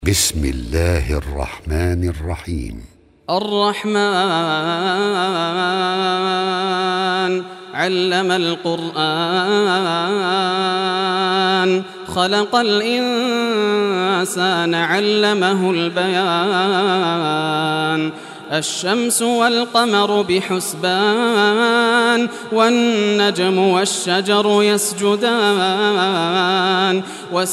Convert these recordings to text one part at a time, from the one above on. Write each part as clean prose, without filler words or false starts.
بسم الله الرحمن الرحيم. الرحمن علم القرآن خلق الإنسان علمه البيان الشمس والقمر بحسبان والنجم والشجر يسجدان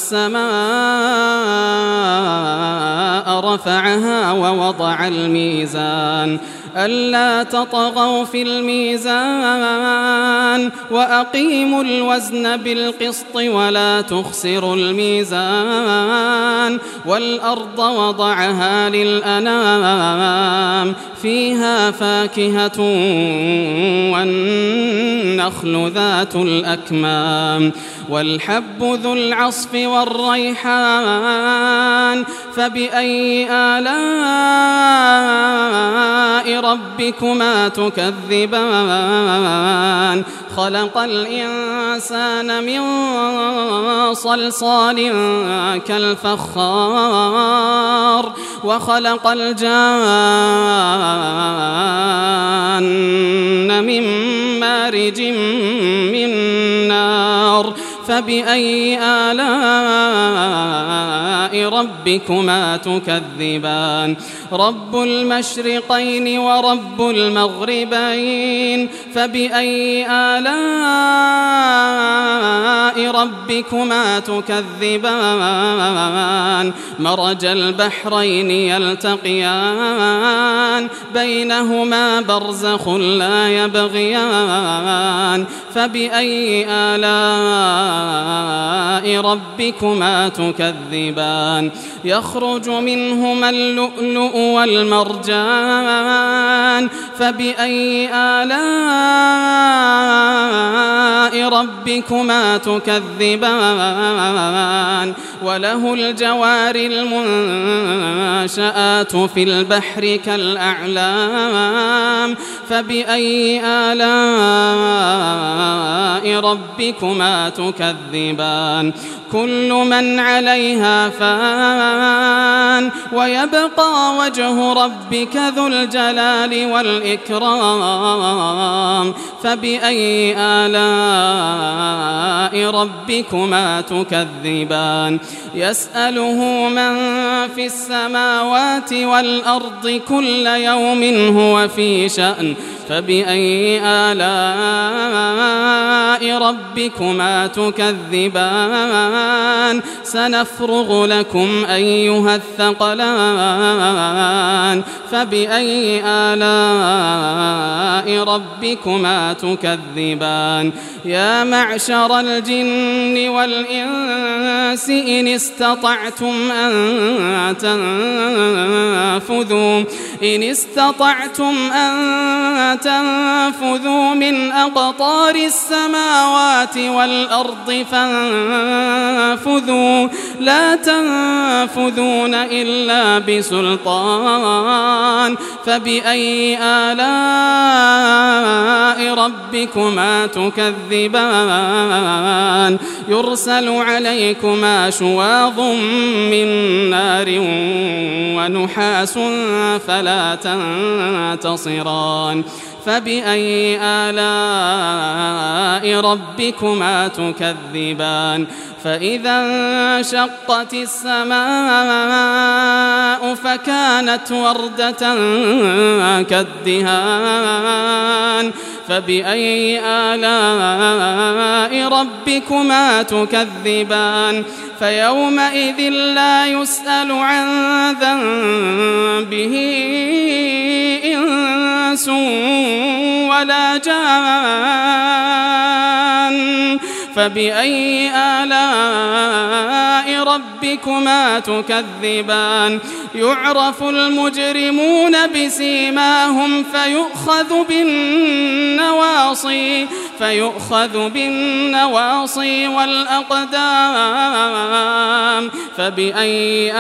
والسماء رفعها ووضع الميزان ألا تطغوا في الميزان وأقيموا الوزن بالقسط ولا تخسروا الميزان والأرض وضعها للأنام فيها فاكهة والنخل ذات الأكمام والحب ذو العصف والريحان فبأي آلاء ربكما تكذبان خلق الإنسان من صلصال كالفخار وخلق الجان من مارج من نار فبأي آلاء ربكما تكذبان رب المشرقين ورب المغربين فبأي آلاء ربكما تكذبان مرج البحرين يلتقيان بينهما برزخ لا يبغيان فبأي آلاء ربكما تكذبان يخرج منهما اللؤلؤ والمرجان فبأي آلاء ربكما تكذبان وله الجوار المنشآت في البحر كالأعلام فبأي آلاء ربكما تكذبان كل من عليها فان ويبقى وجه ربك ذو الجلال والإكرام فبأي آلاء ربكما تكذبان يسأله من في السماوات والأرض كل يوم هو في شأن فبأي آلاء ربكما تكذبان سنفرغ لكم أيها الثقلان فبأي آلاء ربكما تكذبان يا معشر الجن والإنس إن استطعتم أن تنفذوا من أقطار السماوات والأرض فانفذوا لا تنفذون إلا بسلطان فبأي آلاء ربكما تكذبان يرسل عليكما شواظ من نار ونحاس فلا تنتصران فبأي آلاء ربكما تكذبان فإذا انشقت السماء فكانت وردة كالدهان فبأي آلاء ربكما تكذبان فيومئذ لا يسأل عن ذنبه إنس ولا جان فبأي آلاء ربكما تكذبان يعرف المجرمون بسيماهم فيؤخذ بالنواصي والأقدام فبأي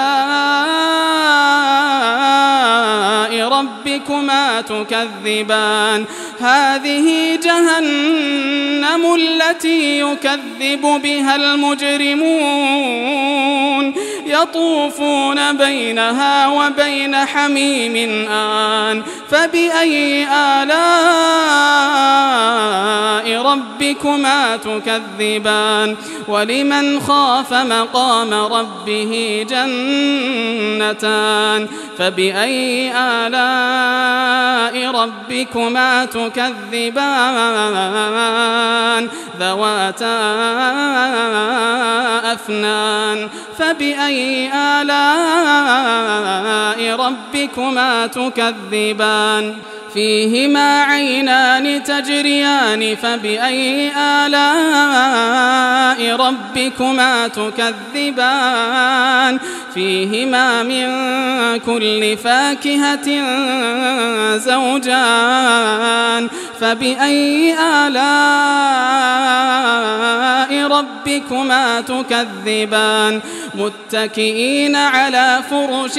آلاء ربكما تكذبان هذه جهنم التي يكذب بها المجرمون يطوفون بينها وبين حميم آن فبأي آلاء ربكما تكذبان ولمن خاف مقام ربه جنتان فبأي آلاء ربكما تكذبان ذواتا أفنان فبأي آلاء ربكما تكذبان فيهما عينان تجريان فبأي آلاء ربكما تكذبان فيهما من كل فاكهة زوجان فبأي آلاء ربكما تكذبان متكئين على فرش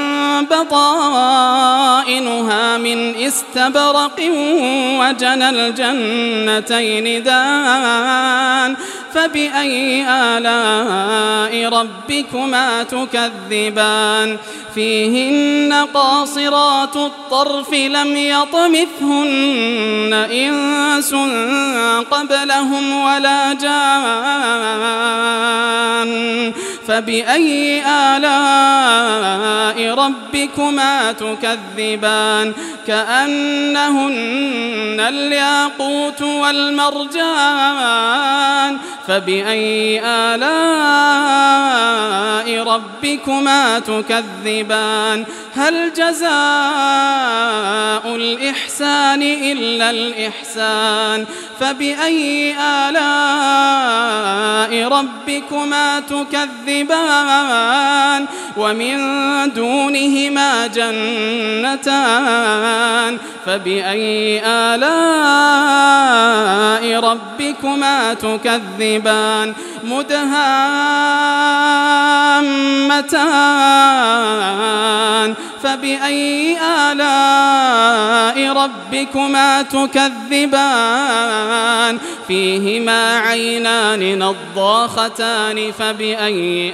بطائنها من استبرق وجنى الجنتين دان فبأي آلاء ربكما تكذبان فيهن قاصرات الطرف لم يطمثهن إنس قبلهم ولا جان فبأي آلاء ربكما تكذبان كأنهن الياقوت والمرجان فبأي آلاء ربكما تكذبان هل جزاء الإحسان إلا الإحسان فبأي آلاء ربكما تكذبان ومن دونهما جنتان فبأي آلاء ربكما تكذبان مدهامتان فبأي آلاء ربكما تكذبان فيهما عينان نضاختان فبأي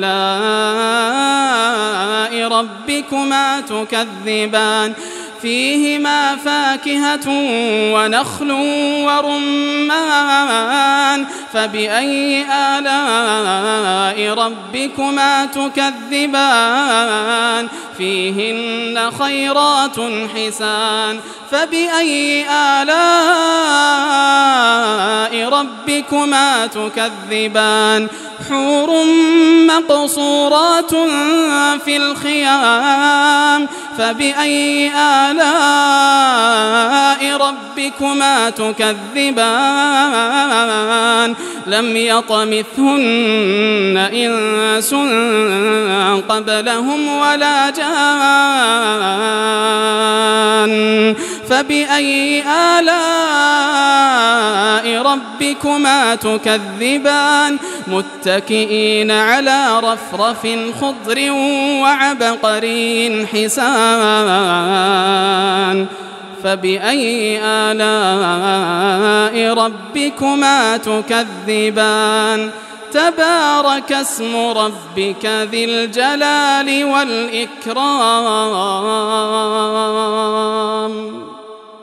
آلاء ربكما تكذبان فيهما فاكهة ونخل ورمان فبأي آلاء ربكما تكذبان فيهن خيرات حسان فبأي آلاء ربكما تكذبان حور مقصورات في الخيام فبأي آلاء ربكما تكذبان لم يطمثهن إنس قبلهم ولا جان فبأي آلاء ربكما تكذبان متكئين على رفرف خضر وعبقري حسان فبأي آلاء ربكما تكذبان تبارك اسم ربك ذي الجلال والإكرام.